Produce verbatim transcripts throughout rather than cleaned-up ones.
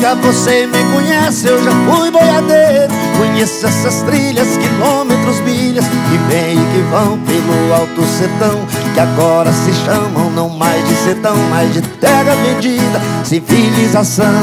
Ora, você me conhece, eu já fui boiadeiro. Conheço essas trilhas, quilômetros, milhas, que vêm e que vão pelo alto sertão, que agora se chamam não mais de sertão, mas de terra vendida, civilização.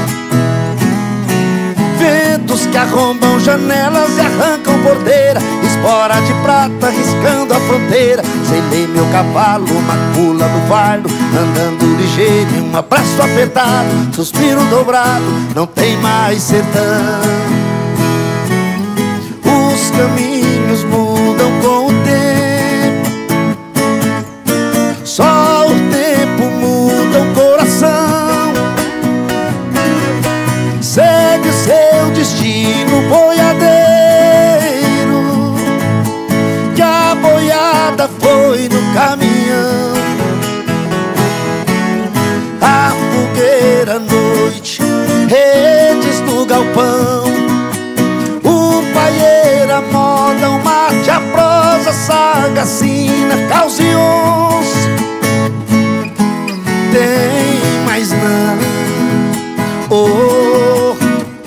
Ventos que arrombam janelas e arrancam porteira, espora de prata riscando a fronteira. Selei meu cavalo, macula no fardo, andando ligeiro e um abraço apertado, suspiro dobrado, não tem mais sertão. Os caminhos mudam com o tempo, só o tempo muda o coração. Segue seu destino, boiadeiro, que a boiada foi no caminhão. A fogueira à noite, redes no galpão, o paieiro, a moda, o mate, a prosa, sagacina, caos e onça. Tem mais nada, oh,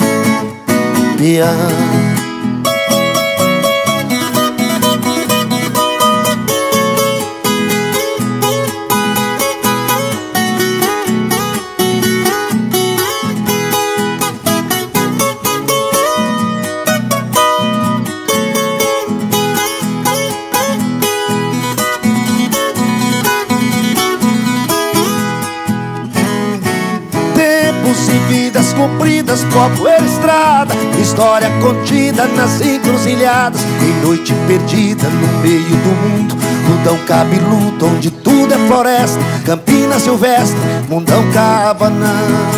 piano. E vidas cumpridas, povoeira, estrada, história contida nas encruzilhadas. Em noite perdida no meio do mundo, mundão cabeludo onde tudo é floresta, campina silvestre, mundão cabanão.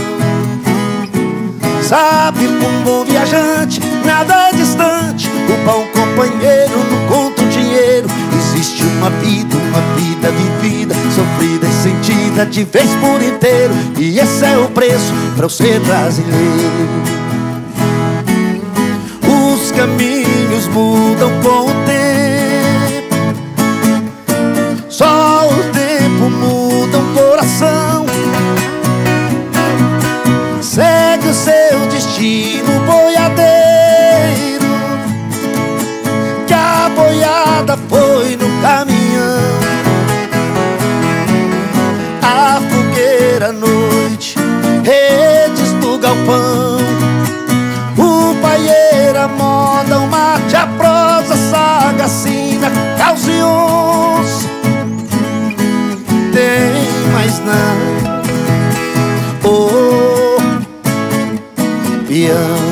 Sabe, um bom viajante, nada é distante, o bom companheiro não conta o dinheiro. Existe uma vida, uma vida vivida, sofrida e sentida de vez por inteiro, e esse é o preço pra eu ser brasileiro. Os caminhos mudam com o tempo, só o tempo muda o coração. Segue o seu destino, boiadeiro, que a boiada foi no caminhão. A fogueira à noite, redes no galpão, o paieiro, a moda, o mate, a prosa, sagacina, caos e onça. Tem mais nada, oh, piano.